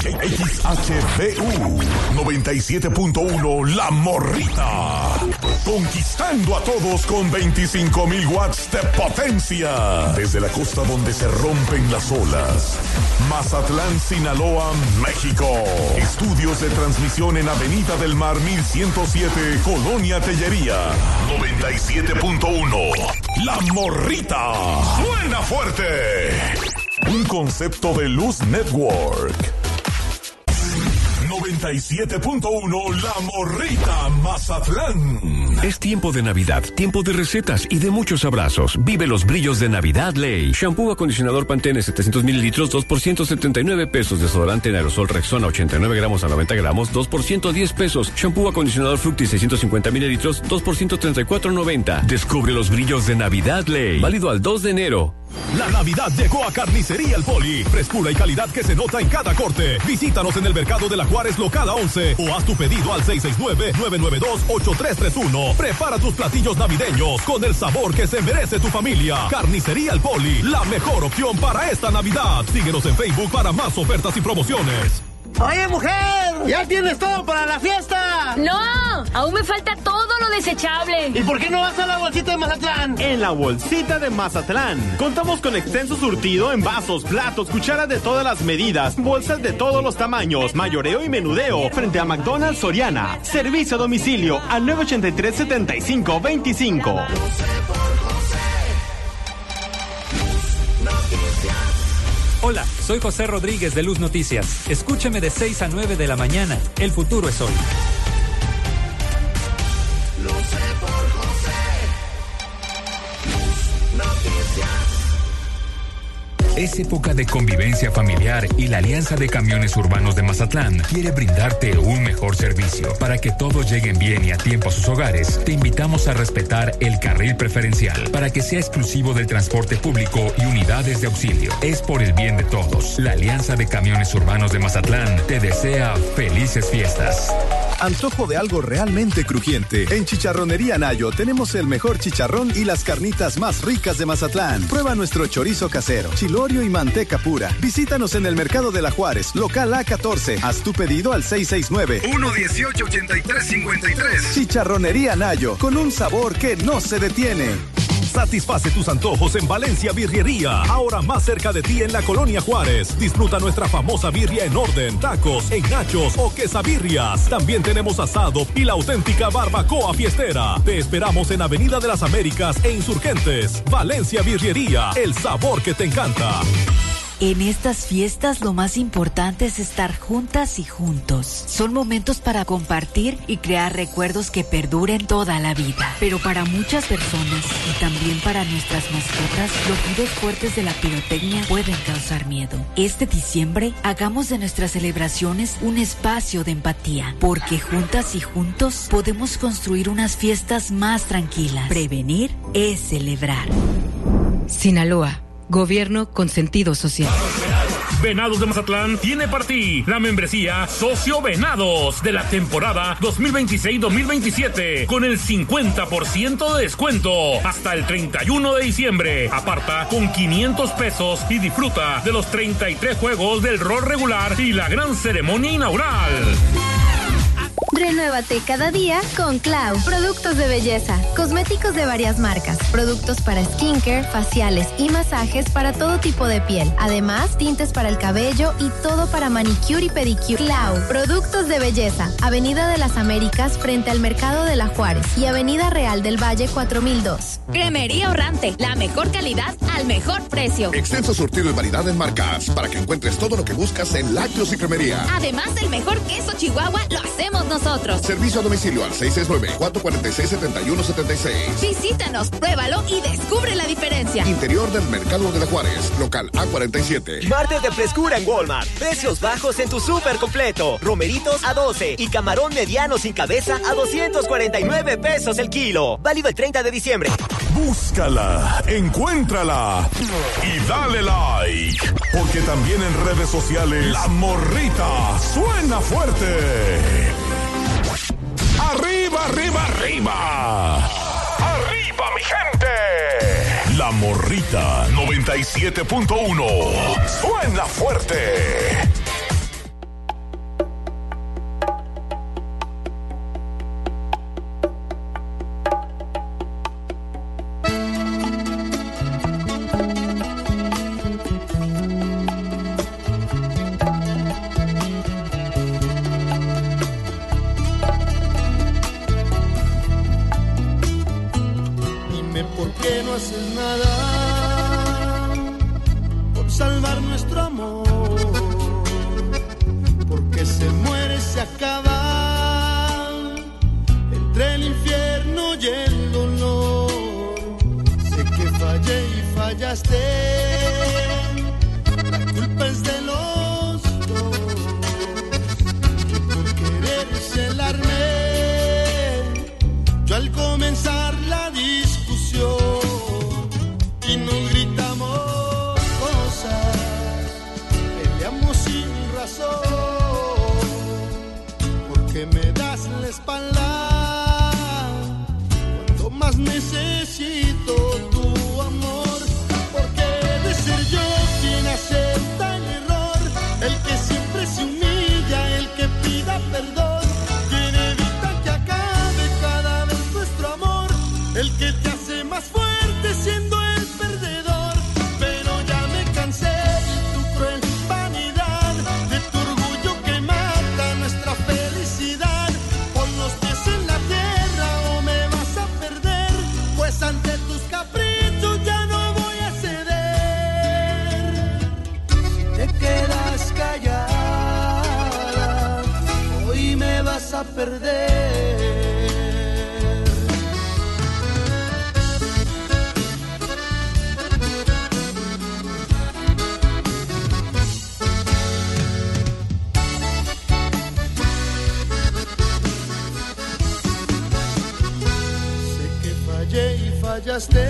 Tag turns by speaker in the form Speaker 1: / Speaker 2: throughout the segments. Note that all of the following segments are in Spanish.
Speaker 1: XHBU 97.1 La Morrita. Conquistando a todos con 25,000 watts de potencia. Desde la costa donde se rompen las olas. Mazatlán, Sinaloa, México. Estudios de transmisión en Avenida del Mar 1107, Colonia Tellería. 97.1 La Morrita. ¡Suena fuerte! Un concepto de Luz Network. 97.1 La Morrita, Mazatlán.
Speaker 2: Es tiempo de Navidad, tiempo de recetas y de muchos abrazos. Vive los brillos de Navidad Ley. Shampoo acondicionador Pantene 700 mililitros, 2 por 179 pesos. Desodorante en aerosol Rexona 89 gramos a 90 gramos, 2 por 110 pesos. Shampoo acondicionador Fructis 650 mililitros, 2 por 134.90. Descubre los brillos de Navidad Ley. Válido al 2 de enero.
Speaker 3: La Navidad llegó a Carnicería El Poli. Frescura y calidad que se nota en cada corte. Visítanos en el mercado de la Juárez local a 11 o haz tu pedido al 669-992-8331. Prepara tus platillos navideños con el sabor que se merece tu familia. Carnicería El Poli, la mejor opción para esta Navidad. Síguenos en Facebook para más ofertas y promociones.
Speaker 4: Oye, mujer, ¿ya tienes todo para la fiesta?
Speaker 5: No, aún me falta todo lo desechable.
Speaker 4: ¿Y por qué no vas a la bolsita de Mazatlán?
Speaker 6: En la bolsita de Mazatlán contamos con extenso surtido en vasos, platos, cucharas de todas las medidas, bolsas de todos los tamaños, mayoreo y menudeo, frente a McDonald's Soriana. Servicio a domicilio al 983-7525.
Speaker 7: Hola, soy José Rodríguez de Luz Noticias. Escúcheme de 6 a 9 de la mañana. El futuro es hoy.
Speaker 8: Lo sé por José. Noticias.
Speaker 9: Es época de convivencia familiar y la Alianza de Camiones Urbanos de Mazatlán quiere brindarte un mejor servicio. Para que todos lleguen bien y a tiempo a sus hogares, te invitamos a respetar el carril preferencial para que sea exclusivo del transporte público y unidades de auxilio. Es por el bien de todos. La Alianza de Camiones Urbanos de Mazatlán te desea felices fiestas.
Speaker 10: Antojo de algo realmente crujiente. En Chicharronería Nayo tenemos el mejor chicharrón y las carnitas más ricas de Mazatlán. Prueba nuestro chorizo casero, chilorio y manteca pura. Visítanos en el Mercado de la Juárez, local A14. Haz tu pedido al 669-118-8353. Chicharronería Nayo, con un sabor que no se detiene.
Speaker 3: Satisface tus antojos en Valencia Birriería, ahora más cerca de ti en la Colonia Juárez. Disfruta nuestra famosa birria en orden, tacos, en nachos o quesabirrias. También tenemos asado y la auténtica barbacoa fiestera. Te esperamos en Avenida de las Américas e Insurgentes. Valencia Birriería, el sabor que te encanta.
Speaker 11: En estas fiestas lo más importante es estar juntas y juntos. Son momentos para compartir y crear recuerdos que perduren toda la vida. Pero para muchas personas y también para nuestras mascotas, los ruidos fuertes de la pirotecnia pueden causar miedo. Este diciembre, hagamos de nuestras celebraciones un espacio de empatía, porque juntas y juntos podemos construir unas fiestas más tranquilas. Prevenir es celebrar.
Speaker 12: Sinaloa. Gobierno con sentido social.
Speaker 13: Venados de Mazatlán tiene para ti la membresía Socio Venados de la temporada 2026-2027 con el 50% de descuento hasta el 31 de diciembre. Aparta con 500 pesos y disfruta de los 33 juegos del rol regular y la gran ceremonia inaugural.
Speaker 14: Renuévate cada día con Clau. Productos de belleza, cosméticos de varias marcas, productos para skincare, faciales y masajes para todo tipo de piel. Además, tintes para el cabello y todo para manicure y pedicure. Clau, productos de belleza. Avenida de las Américas frente al Mercado de la Juárez y Avenida Real del Valle 4002.
Speaker 5: Cremería Ahorrante, la mejor calidad al mejor precio.
Speaker 15: Extenso surtido y variedad en marcas para que encuentres todo lo que buscas en Lácteos y Cremería.
Speaker 5: Además, el mejor queso Chihuahua lo hacemos nosotros.
Speaker 15: Servicio a domicilio al 669-446-7176.
Speaker 5: Visítanos, pruébalo y descubre la diferencia.
Speaker 15: Interior del Mercado de la Juárez, local A47.
Speaker 16: Martes de frescura en Walmart. Precios bajos en tu súper completo. Romeritos a 12 y camarón mediano sin cabeza a 249 pesos el kilo. Válido el 30 de diciembre.
Speaker 1: Búscala, encuéntrala y dale like. Porque también en redes sociales La Morrita suena fuerte. ¡Arriba, arriba, arriba! ¡Arriba, mi gente! La Morrita 97.1 suena fuerte.
Speaker 17: haces nada por salvar nuestro amor, porque se muere, se acaba entre el infierno y el dolor. Sé que fallé y fallaste, la culpa es de los dos, por querer celarme. Yo al comenzar la discusión y nos gritamos cosas, peleamos sin razón, porque me das la espalda cuando más necesito tu amor, porque de ser yo quien acepta el error, el que siempre se humilla, el que pida perdón, el que te hace más fuerte siendo el perdedor. Pero ya me cansé de tu cruel vanidad, de tu orgullo que mata nuestra felicidad. Pon los pies en la tierra o me vas a perder, pues ante tus caprichos ya no voy a ceder. Si te quedas callada, hoy me vas a perder. Fallaste,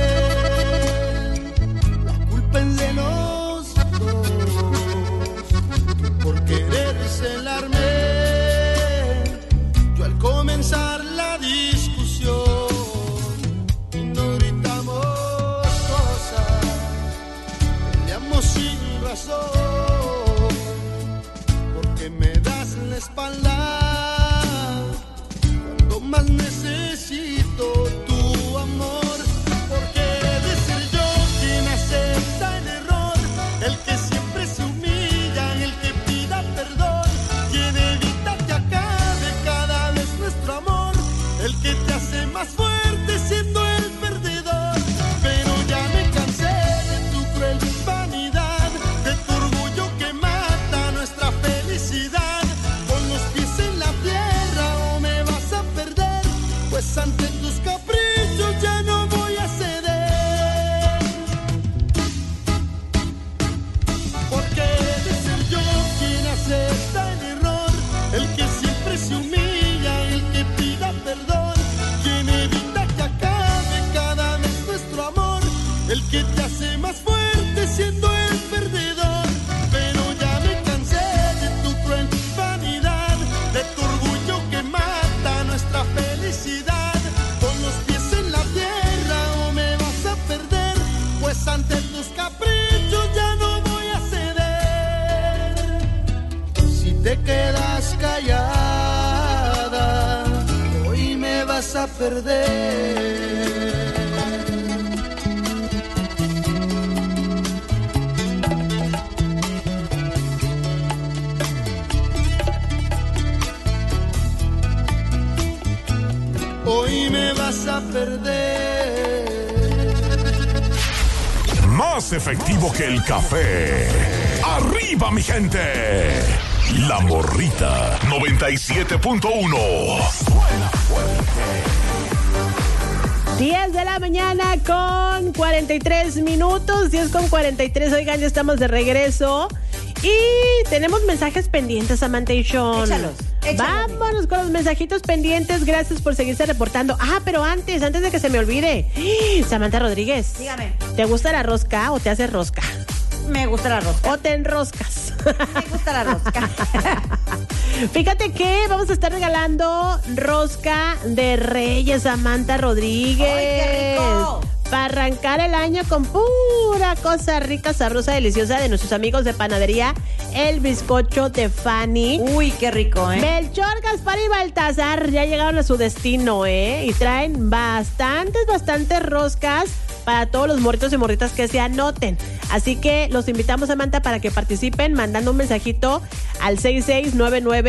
Speaker 17: la culpa es de los dos, por querer celarme. Yo al comenzar la discusión y nos gritamos cosas, peleamos sin razón, porque me das la espalda cuando más necesito tu amor. El que siempre se humilla, el que pida perdón, quien evita que acabe cada vez nuestro amor, el que te hace más fuerte siendo el perdedor. Pero ya me cansé de tu cruel vanidad, de tu orgullo que mata nuestra felicidad. Con los pies en la tierra o me vas a perder, pues ante tus caprichos ya no voy a ceder. Acepta el error, el que siempre se humilla, el que pida perdón, quien evita que acabe cada vez nuestro amor, el que te hace más fuerte siendo el perdedor. Pero ya me cansé de tu cruel vanidad, de tu orgullo que mata nuestra felicidad. Con los pies en la tierra o me vas a perder, pues ante tus caprichos ya no voy a ceder. Te quedas callada, hoy me vas a perder. Hoy me vas a perder.
Speaker 1: Más efectivo que el café. ¡Arriba, mi gente! La Morrita 97.1.
Speaker 18: 10 de la mañana con 43 minutos. 10 con 43. Oigan, ya estamos de regreso. Y tenemos mensajes pendientes, Samantha y Sean.
Speaker 19: Échalos.
Speaker 18: Vámonos con los mensajitos pendientes. Gracias por seguirse reportando. Pero antes de que se me olvide. Samantha Rodríguez.
Speaker 19: Dígame.
Speaker 18: ¿Te gusta la rosca o te haces rosca?
Speaker 19: Me gusta la rosca.
Speaker 18: ¿O te enroscas?
Speaker 19: Me gusta la rosca.
Speaker 18: Fíjate que vamos a estar regalando rosca de Reyes, Samantha Rodríguez.
Speaker 19: ¡Ay, qué rico!
Speaker 18: Para arrancar el año con pura cosa rica, sabrosa, deliciosa de nuestros amigos de panadería El Bizcocho de Fanny.
Speaker 19: Uy, qué rico, ¿eh?
Speaker 18: Melchor, Gaspar y Baltasar ya llegaron a su destino, y traen bastantes roscas para todos los morritos y morritas que se anoten. Así que los invitamos, Samantha, para que participen mandando un mensajito al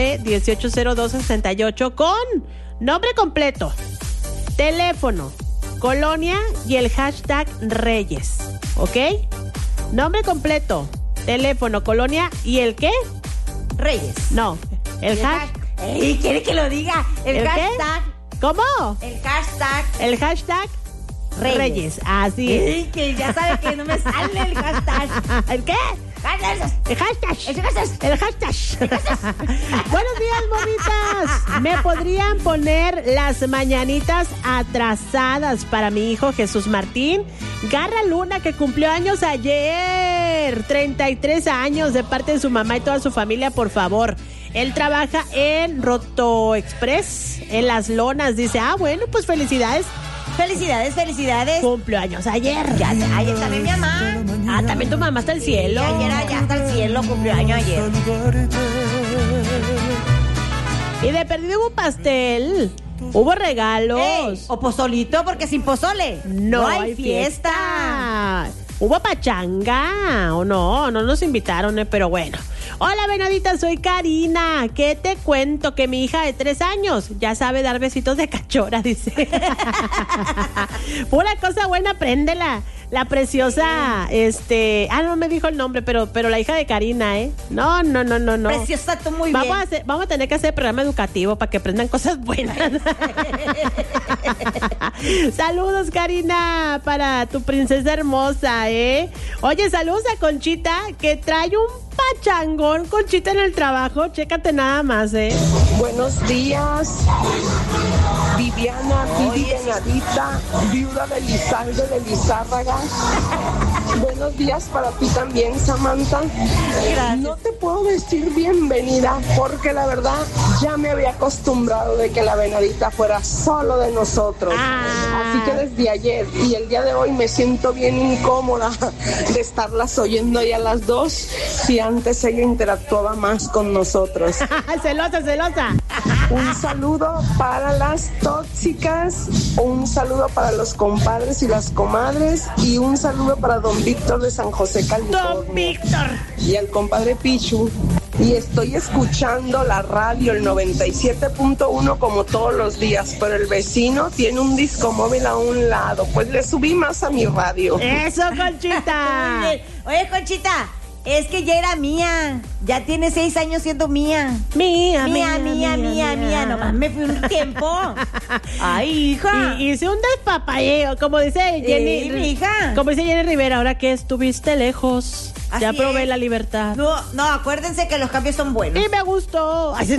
Speaker 18: 6699-180268 con nombre completo, teléfono, colonia y el hashtag Reyes. ¿Ok? Nombre completo, teléfono, colonia y el ¿qué?
Speaker 19: Reyes.
Speaker 18: No, el hashtag.
Speaker 19: ¿Quiere que lo diga? El hashtag.
Speaker 18: ¿Qué? ¿Cómo?
Speaker 19: El hashtag.
Speaker 18: El hashtag Reyes. Así es.
Speaker 19: Que ya sabe que no me sale el hashtag.
Speaker 18: ¿El qué? El hashtag. Buenos días, bonitas. ¿Me podrían poner las mañanitas atrasadas para mi hijo Jesús Martín Garra Luna, que cumplió años ayer? 33 años, de parte de su mamá y toda su familia, por favor. Él trabaja en Roto Express, en Las Lonas. Dice, bueno, pues felicidades.
Speaker 19: Felicidades.
Speaker 18: Cumpleaños ayer.
Speaker 19: Ayer también mi mamá.
Speaker 18: También tu mamá está al cielo.
Speaker 19: Ayer allá hasta el cielo, cumpleaños ayer.
Speaker 18: Y de perdido hubo pastel. Hubo regalos.
Speaker 19: O pozolito, porque sin pozole
Speaker 18: no hay fiesta. Hubo pachanga. O no nos invitaron, pero bueno. Hola, venadita, soy Karina. ¿Qué te cuento? Que mi hija de 3 años ya sabe dar besitos de cachora, dice. Pura cosa buena, préndela. La preciosa, no me dijo el nombre, pero la hija de Karina, No.
Speaker 19: Preciosa, tú muy bien.
Speaker 18: Vamos a tener que hacer programa educativo para que aprendan cosas buenas. Saludos, Karina, para tu princesa hermosa, Oye, saludos a Conchita, que trae un pachangón, Conchita, en el trabajo. Chécate nada más,
Speaker 20: Buenos días, Viviana, Venadita, viuda de Lizalde de Lizárraga. Buenos días para ti también, Samantha. Gracias. No te puedo decir bienvenida porque la verdad ya me había acostumbrado de que la venadita fuera solo de nosotros. Así que desde ayer y el día de hoy me siento bien incómoda de estarlas oyendo ya las dos, si antes ella interactuaba más con nosotros.
Speaker 18: Celosa.
Speaker 20: Un saludo para las tóxicas, un saludo para los compadres y las comadres y un saludo para don Víctor de San José, California.
Speaker 18: Don Víctor.
Speaker 20: Y al compadre Pichu. Y estoy escuchando la radio, el 97.1 como todos los días, pero el vecino tiene un disco móvil a un lado, pues le subí más a mi radio.
Speaker 18: ¡Eso, Conchita!
Speaker 19: Oye, Conchita, es que ya era mía. Ya tiene 6 años siendo mía.
Speaker 18: Mía.
Speaker 19: Nomás me fui un tiempo. Ay, hija.
Speaker 18: Y hice un despapalleo, como dice Jenny.
Speaker 19: Mi hija.
Speaker 18: Como dice Jenny Rivera, ahora que estuviste lejos.
Speaker 19: Así
Speaker 18: ya probé
Speaker 19: es.
Speaker 18: La libertad.
Speaker 19: No, acuérdense que los cambios son buenos.
Speaker 18: Y me gustó. Buenos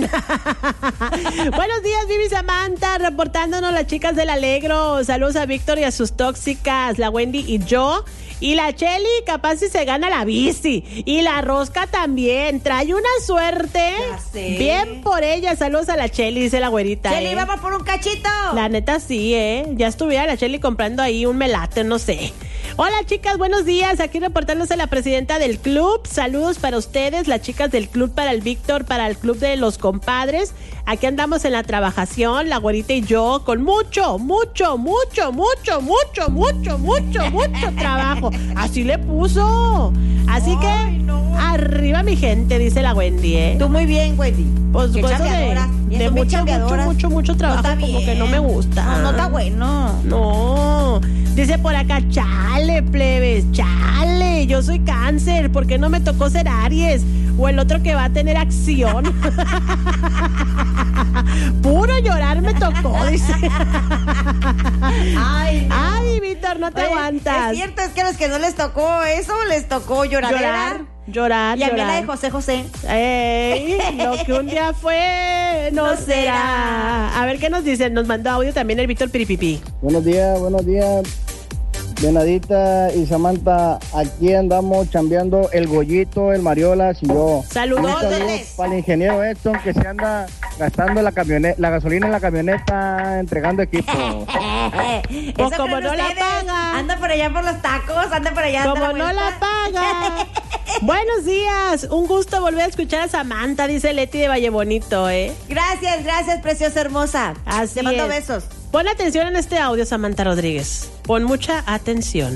Speaker 18: días, Vivi Samantha, reportándonos las chicas del Alegro. Saludos a Víctor y a sus tóxicas, la Wendy y yo. Y la Cheli, capaz si se gana la bici. Y la Rosca también. Trae una suerte.
Speaker 19: Ya sé.
Speaker 18: Bien por ella. Saludos a la Cheli, dice la güerita.
Speaker 19: Cheli, vamos por un cachito.
Speaker 18: La neta sí, Ya estuviera la Cheli comprando ahí un melate, no sé. Hola, chicas, buenos días. Aquí reportándose la presidenta del club. Saludos para ustedes, las chicas del club, para el Víctor, para el club de los compadres. Aquí andamos en la trabajación, la güerita y yo, con mucho trabajo. Así le puso. Así que, arriba mi gente, dice la Wendy,
Speaker 19: Tú muy bien, Wendy.
Speaker 18: Pues eso de mucho trabajo, no como que no me gusta.
Speaker 19: No está bueno.
Speaker 18: No. Dice por acá, chale, plebes, chale. Yo soy Cáncer, ¿por qué no me tocó ser Aries? O el otro que va a tener acción. Puro llorar me tocó, dice.
Speaker 19: Ay, no.
Speaker 18: Ay, Víctor, no te aguantas.
Speaker 19: Es cierto, es que a los que no les tocó eso, les tocó llorar.
Speaker 18: Y
Speaker 19: a mí la de José.
Speaker 18: Lo que un día fue, no será. A ver qué nos dicen. Nos mandó audio también el Víctor Piripipi.
Speaker 21: Buenos días. Venadita y Samantha, aquí andamos chambeando el Goyito, el Mariolas y yo.
Speaker 18: Saludos
Speaker 21: para el ingeniero Edson, que se anda gastando la gasolina en la camioneta, entregando equipo.
Speaker 18: Pues como no la paga.
Speaker 19: Anda por allá por los tacos, anda por allá.
Speaker 18: Como no la paga. Buenos días, un gusto volver a escuchar a Samantha, dice Leti de Valle Bonito,
Speaker 19: Gracias, preciosa hermosa.
Speaker 18: Así
Speaker 19: te mando
Speaker 18: es.
Speaker 19: besos.
Speaker 18: Pon atención en este audio, Samantha Rodríguez. Pon mucha atención.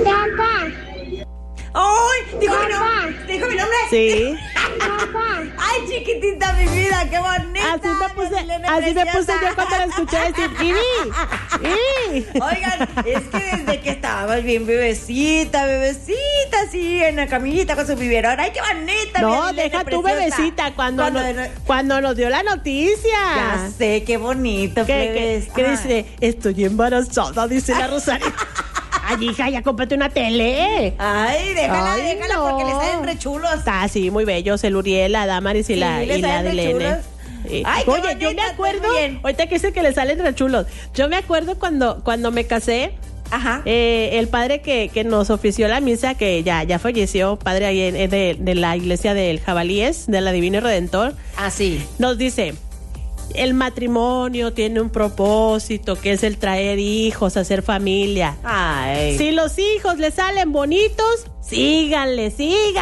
Speaker 19: ¡Ay! ¿Dijo mi nombre?
Speaker 18: Sí.
Speaker 19: ¡Ay, Ay, chiquitita mi vida, qué bonita.
Speaker 18: Así me puse yo cuando la escuché decir Iri.
Speaker 19: Oigan, es que desde que estabas bien bebecita, así en la camillita con su biberón. Ay, qué bonita.
Speaker 18: No, deja tu bebecita cuando nos dio la noticia.
Speaker 19: Ya sé, qué bonito.
Speaker 18: ¿Qué dice? Estoy embarazada, dice la Rosario. Ay, hija, ya cómprate una tele.
Speaker 19: Ay, déjala, porque le salen re chulos.
Speaker 18: Ah, sí, muy bellos. El Uriel, la Damaris y la Adilene.
Speaker 19: Ay,
Speaker 18: oye,
Speaker 19: bonita,
Speaker 18: yo me acuerdo, ahorita que dice que le salen re chulos. Yo me acuerdo cuando me casé.
Speaker 19: Ajá.
Speaker 18: El padre que nos ofició la misa, que ya falleció, padre ahí de la iglesia del Jabalíes, de la Divino Redentor.
Speaker 19: Ah, sí.
Speaker 18: Nos dice: el matrimonio tiene un propósito, que es el traer hijos, hacer familia.
Speaker 19: Ay.
Speaker 18: Si los hijos le salen bonitos, síganle.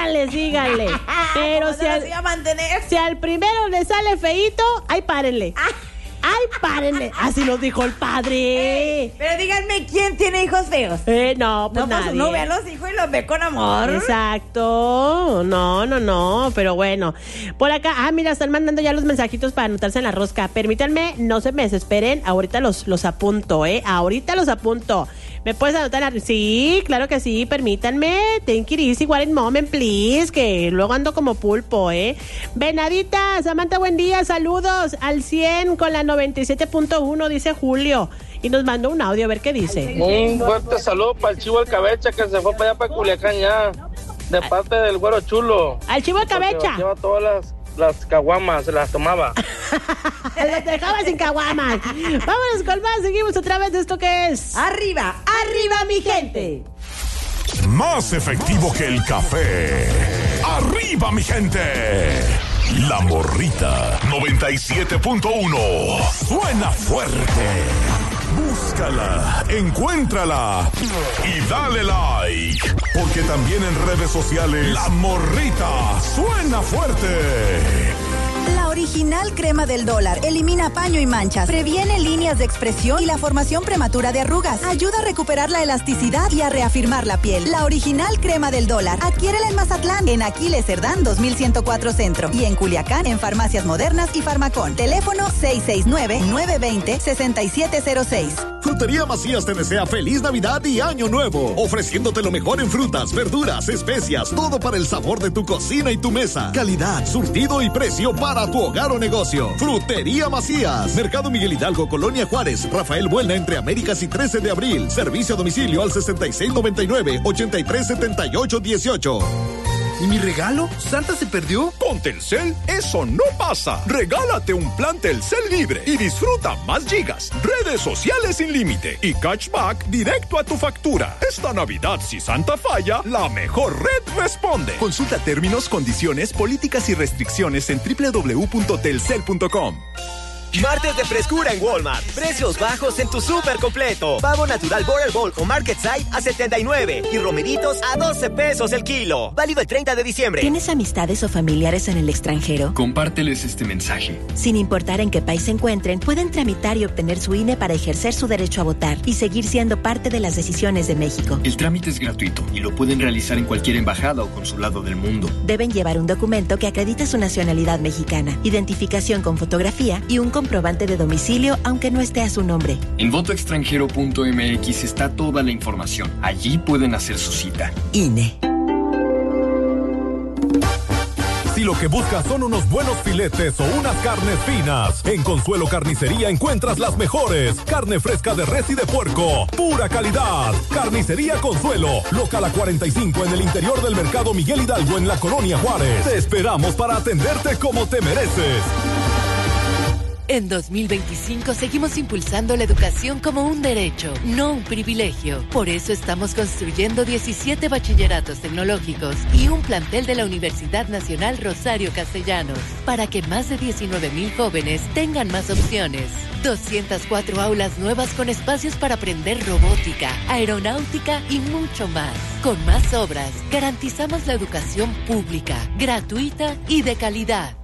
Speaker 18: Pero si al primero le sale feíto, ay, párenle. Así nos dijo el padre.
Speaker 19: Pero díganme, ¿quién tiene hijos feos?
Speaker 18: No, pues nadie.
Speaker 19: Uno ve a los hijos y los ve con amor.
Speaker 18: Exacto. No, pero bueno. Por acá, mira, están mandando ya los mensajitos para anotarse en la rosca. Permítanme, no se me desesperen. Ahorita los apunto, Ahorita los apunto. ¿Me puedes anotar? Sí, claro que sí, permítanme. Thank you, easy, one moment, please. Que luego ando como pulpo, Venadita, Samantha, buen día, saludos al 100 con la 97.1, dice Julio. Y nos mandó un audio, a ver qué dice.
Speaker 21: Un fuerte saludo para el Chivo del Cabecha, que se fue para allá, para Culiacán ya. De parte del Güero Chulo.
Speaker 18: Al Chivo del Cabecha.
Speaker 21: Lleva todas las caguamas, se las tomaba.
Speaker 18: Las dejaba sin caguamas. Vámonos con más, seguimos otra vez de esto que es
Speaker 19: Arriba, mi gente.
Speaker 1: Más efectivo que el café. ¡Arriba, mi gente! La Morrita 97.1. Suena fuerte. Búscala, encuéntrala y dale like. Porque también en redes sociales, La Morrita suena fuerte.
Speaker 2: La original crema del dólar elimina paño y manchas, previene líneas de expresión y la formación prematura de arrugas, ayuda a recuperar la elasticidad y a reafirmar la piel. La original crema del dólar, adquiérela en Mazatlán, en Aquiles Cerdán 2104 Centro y en Culiacán en Farmacias Modernas y Farmacón. Teléfono 669-920-6706.
Speaker 15: Frutería Macías te desea feliz Navidad y Año Nuevo, ofreciéndote lo mejor en frutas, verduras, especias, todo para el sabor de tu cocina y tu mesa. Calidad, surtido y precio para tu hogar o negocio. Frutería Macías, Mercado Miguel Hidalgo, Colonia Juárez, Rafael Buelna, entre Américas y 13 de abril. Servicio a domicilio al 6699-837818.
Speaker 22: ¿Y mi regalo? ¿Santa se perdió?
Speaker 23: Con Telcel, eso no pasa. Regálate un plan Telcel libre y disfruta más gigas, redes sociales sin límite y cashback directo a tu factura. Esta Navidad, si Santa falla, la mejor red responde.
Speaker 22: Consulta términos, condiciones, políticas y restricciones en www.telcel.com.
Speaker 16: Martes de frescura en Walmart. Precios bajos en tu súper completo. Pavo natural Border Bowl o Market Side a 79 y romeritos a 12 pesos el kilo. Válido el 30 de diciembre.
Speaker 24: ¿Tienes amistades o familiares en el extranjero?
Speaker 25: Compárteles este mensaje.
Speaker 24: Sin importar en qué país se encuentren, pueden tramitar y obtener su INE para ejercer su derecho a votar y seguir siendo parte de las decisiones de México.
Speaker 25: El trámite es gratuito y lo pueden realizar en cualquier embajada o consulado del mundo.
Speaker 24: Deben llevar un documento que acredite su nacionalidad mexicana, identificación con fotografía y un comprobante de domicilio, aunque no esté a su nombre.
Speaker 25: En votoextranjero.mx está toda la información. Allí pueden hacer su cita.
Speaker 24: INE.
Speaker 3: Si lo que buscas son unos buenos filetes o unas carnes finas, en Consuelo Carnicería encuentras las mejores. Carne fresca de res y de puerco, pura calidad. Carnicería Consuelo, local a 45 en el interior del Mercado Miguel Hidalgo en la Colonia Juárez. Te esperamos para atenderte como te mereces.
Speaker 12: En 2025 seguimos impulsando la educación como un derecho, no un privilegio. Por eso estamos construyendo 17 bachilleratos tecnológicos y un plantel de la Universidad Nacional Rosario Castellanos, para que más de 19,000 jóvenes tengan más opciones. 204 aulas nuevas con espacios para aprender robótica, aeronáutica y mucho más. Con más obras, garantizamos la educación pública, gratuita y de calidad.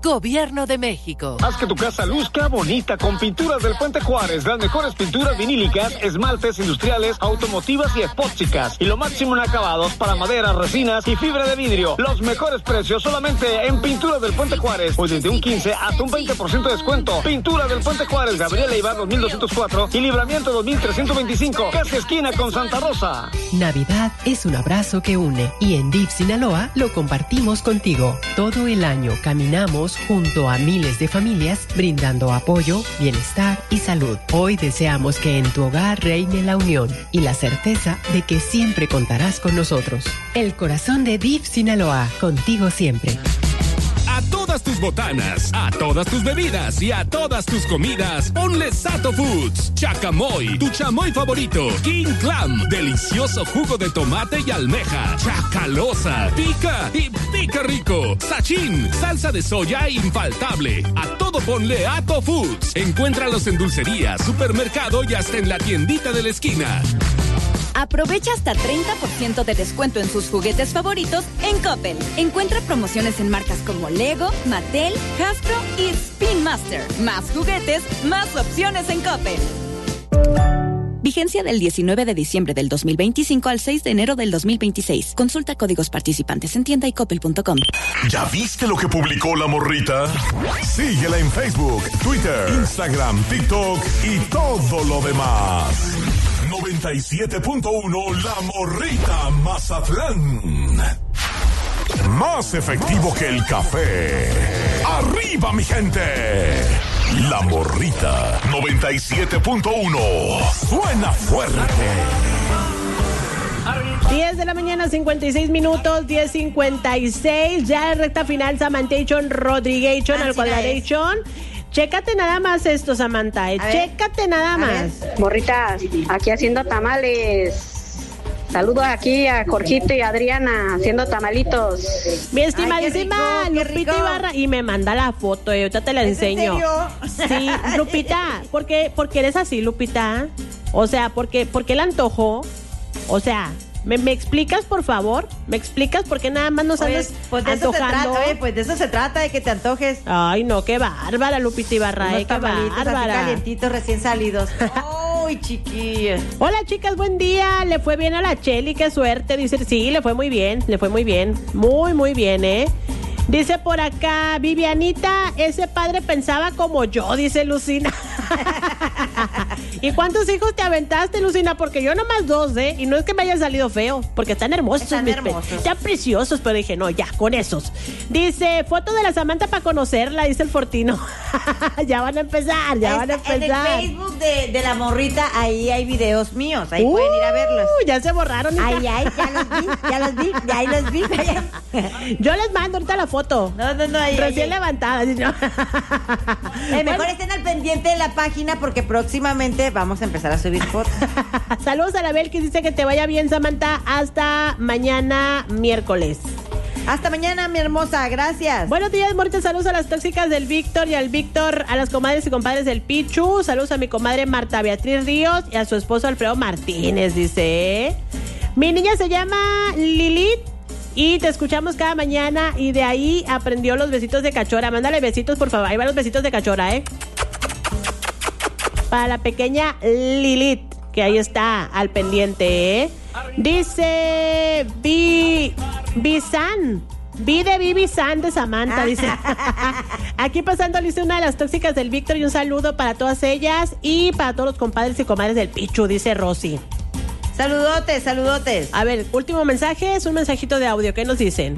Speaker 12: Gobierno de México.
Speaker 4: Haz que tu casa luzca bonita con Pinturas del Puente Juárez. Las mejores pinturas vinílicas, esmaltes industriales, automotivas y epóxicas. Y lo máximo en acabados para maderas, resinas y fibra de vidrio. Los mejores precios solamente en Pinturas del Puente Juárez. Pues desde un 15 hasta un 20% de descuento. Pinturas del Puente Juárez, Gabriela Ibar 2204 y Libramiento 2325. Casi esquina con Santa Rosa.
Speaker 6: Navidad es un abrazo que une y en DIF Sinaloa lo compartimos contigo. Todo el año caminamos junto a miles de familias brindando apoyo, bienestar y salud. Hoy deseamos que en tu hogar reine la unión y la certeza de que siempre contarás con nosotros. El corazón de DIF Sinaloa, contigo siempre.
Speaker 3: A todas tus botanas, a todas tus bebidas y a todas tus comidas, ponle Sato Foods. Chacamoy, tu chamoy favorito. King Clam, delicioso jugo de tomate y almeja. Chacalosa, pica y pica rico. Sachin, salsa de soya infaltable. A todo ponle Ato Foods. Encuéntralos en dulcería, supermercado y hasta en la tiendita de la esquina.
Speaker 5: Aprovecha hasta 30% de descuento en sus juguetes favoritos en Coppel. Encuentra promociones en marcas como Lego, Mattel, Hasbro y Spin Master. Más juguetes, más opciones en Coppel. Vigencia del 19 de diciembre del 2025 al 6 de enero del 2026. Consulta códigos participantes en tienda y coppel.com.
Speaker 1: ¿Ya viste lo que publicó la morrita? Síguela en Facebook, Twitter, Instagram, TikTok y todo lo demás. 97.1 La Morrita Mazatlán. Más efectivo que el café. ¡Arriba, mi gente! La Morrita 97.1. Suena fuerte.
Speaker 18: 10 de la mañana, 56 minutos, 10:56. Ya en recta final, Samantation, Rodriguation, al Cuadradation. Chécate nada más esto, Samantha. Chécate nada más.
Speaker 7: Morritas, aquí haciendo tamales. Saludos aquí a Jorgito y Adriana haciendo tamalitos.
Speaker 18: Mi estimadísima Lupita Ibarra. Y me manda la foto, ahorita te la enseño.
Speaker 19: ¿En serio?
Speaker 18: Sí, Lupita, ¿por qué eres así, Lupita? O sea, ¿por qué le antojó? O sea, ¿me explicas, por favor? ¿Me explicas por qué nada más nos andas
Speaker 19: pues de
Speaker 18: antojando?
Speaker 19: Pues de eso se trata, de que te antojes.
Speaker 18: Ay, no, qué bárbara, Lupita Ibarra, qué bárbara.
Speaker 19: Así calientitos, recién salidos. Ay, chiquilla.
Speaker 18: Hola, chicas, buen día. Le fue bien a la Cheli, qué suerte. Dice, sí, le fue muy bien. Muy, muy bien, Dice por acá, Vivianita, ese padre pensaba como yo, dice Lucina. ¿Y cuántos hijos te aventaste, Lucina? Porque yo nomás 2, y no es que me hayan salido feo, porque están hermosos. Están preciosos, pero dije, no, ya, con esos. Dice, foto de la Samantha para conocerla, dice el Fortino. Ya van a empezar. En el
Speaker 19: Facebook de la morrita, ahí hay videos míos, ahí pueden ir a verlos.
Speaker 18: Ya se borraron.
Speaker 19: Ay, ya los vi.
Speaker 18: Yo les mando ahorita la foto.
Speaker 19: No.
Speaker 18: Recién levantada. ¿No?
Speaker 19: Mejor estén al pendiente de la página porque próximamente vamos a empezar a subir fotos.
Speaker 18: Saludos a la Bel que dice que te vaya bien, Samantha. Hasta mañana, miércoles.
Speaker 19: Hasta mañana, mi hermosa, gracias.
Speaker 18: Buenos días, Morita, saludos a las tóxicas del Víctor y al Víctor, a las comadres y compadres del Pichu. Saludos a mi comadre Marta Beatriz Ríos y a su esposo Alfredo Martínez, dice. Mi niña se llama Lilith y te escuchamos cada mañana y de ahí aprendió los besitos de cachora. Mándale besitos, por favor. Ahí van los besitos de cachora, Para la pequeña Lilith, que ahí está al pendiente, Dice Bisan de Samantha, dice. Aquí pasando, dice una de las tóxicas del Víctor y un saludo para todas ellas y para todos los compadres y comadres del Pichu, dice Rosy.
Speaker 19: Saludotes.
Speaker 18: A ver, último mensaje, es un mensajito de audio. ¿Qué nos dicen?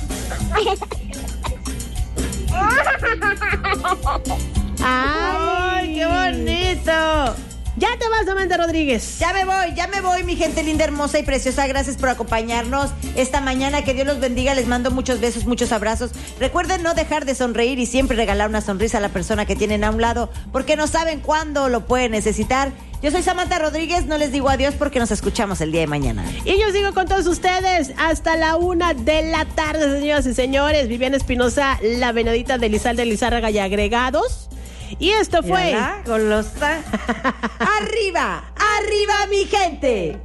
Speaker 19: ¡Ay, qué bonito!
Speaker 18: Ya te vas, Samantha Rodríguez.
Speaker 19: Ya me voy, mi gente linda, hermosa y preciosa. Gracias por acompañarnos esta mañana. Que Dios los bendiga. Les mando muchos besos, muchos abrazos. Recuerden no dejar de sonreír y siempre regalar una sonrisa a la persona que tienen a un lado, porque no saben cuándo lo pueden necesitar. Yo soy Samantha Rodríguez. No les digo adiós porque nos escuchamos el día de mañana.
Speaker 18: Y yo sigo con todos ustedes hasta la 1 de la tarde, señoras y señores. Viviana Espinosa, la venadita de Lizalde Lizárraga y agregados. Y esto fue
Speaker 19: Golosa. Arriba mi gente.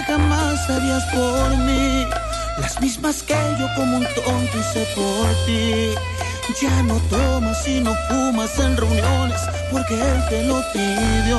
Speaker 17: jamás harías por mí, las mismas que yo como un tonto hice por ti. Ya no tomas y no fumas en reuniones porque él te lo pidió.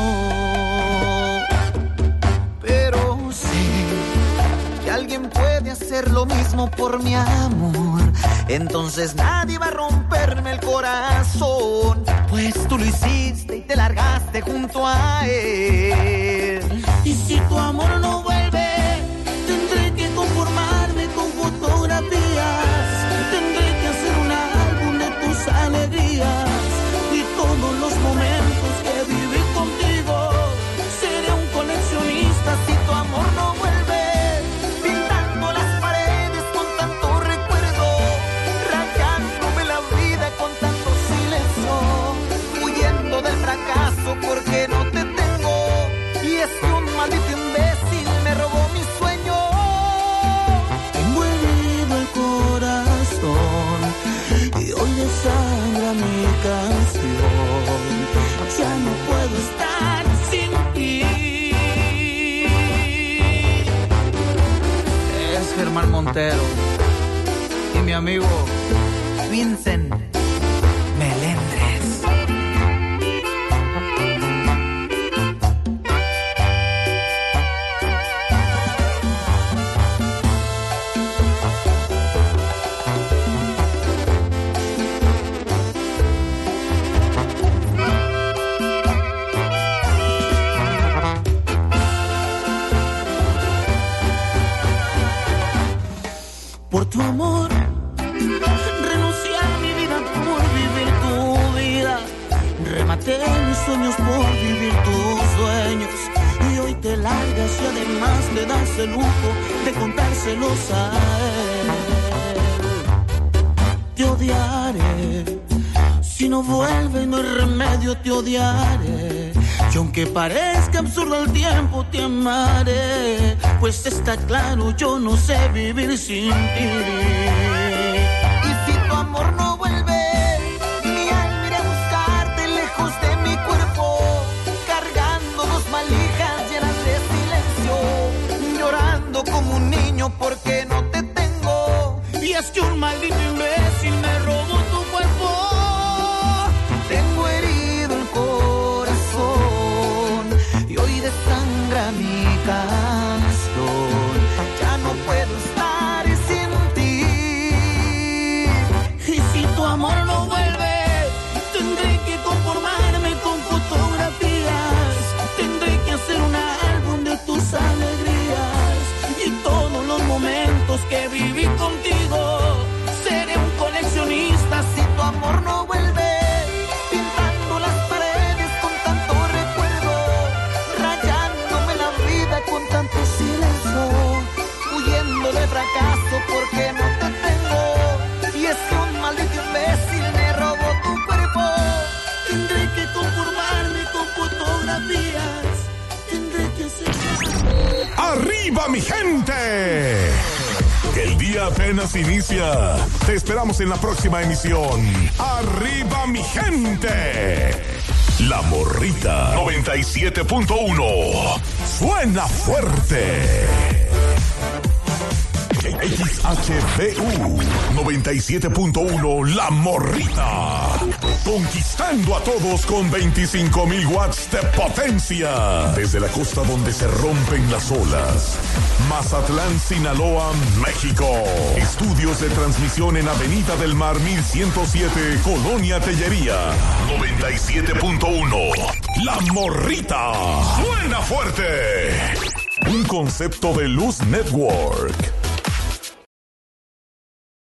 Speaker 17: Pero sé que alguien puede hacer lo mismo por mi amor, entonces nadie va a romperme el corazón, pues tú lo hiciste y te largaste junto a él. Y si tu amor no vuelve, tendré que conformarme con fotografías, tendré que hacer un álbum de tus alegrías y todos los momentos que viví contigo. Seré un coleccionista si tu amor no vuelve, pintando las paredes con tanto recuerdo, rayándome la vida con tanto silencio, huyendo del fracaso porque no te tengo. Y es que un maldito imbécil me robó mi sueño. Tengo herido el corazón y hoy desangra mi canción. Ya no puedo estar sin ti. Es Germán Montero y mi amigo Vincent Melendres. Por tu amor renuncié a mi vida por vivir tu vida, rematé mis sueños por vivir tus sueños, y hoy te largas y además le das el lujo de contárselos a él. Te odiaré, si no vuelve no hay remedio, te odiaré. Y aunque parezca absurdo el tiempo, te amaré, pues está claro, yo no sé vivir sin ti. Y si tu amor no vuelve, mi alma irá a buscarte lejos de mi cuerpo, cargando dos valijas llenas de silencio, llorando como un niño porque no te tengo. Y es que un maldito imbécil me robó tu cuerpo. Tengo herido el corazón y hoy desangra mi canción. Ya no puedo estar sin ti. Y si tu amor no vuelve, tendré que conformarme con fotografías, tendré que hacer un álbum de tus alegrías y todos los momentos que viví contigo. Seré un coleccionista si tu amor no vuelve, pintando las paredes con tanto recuerdo, rayándome la vida con tanto silencio, huyendo de fracaso porque no te tengo. Y es que un maldito imbécil me robó tu cuerpo. Tendré que conformarme con fotografías, tendré que hacer...
Speaker 1: ¡Arriba, mi gente! Que el día apenas inicia. Te esperamos en la próxima emisión. ¡Arriba, mi gente! La Morrita 97.1. Suena fuerte. XHBU 97.1 La Morrita. Conquistando a todos con 25,000 watts de potencia. Desde la costa donde se rompen las olas. Mazatlán, Sinaloa, México. Estudios de transmisión en Avenida del Mar 1107, Colonia Tellería. 97.1 La Morrita. Suena fuerte. Un concepto de Luz Network.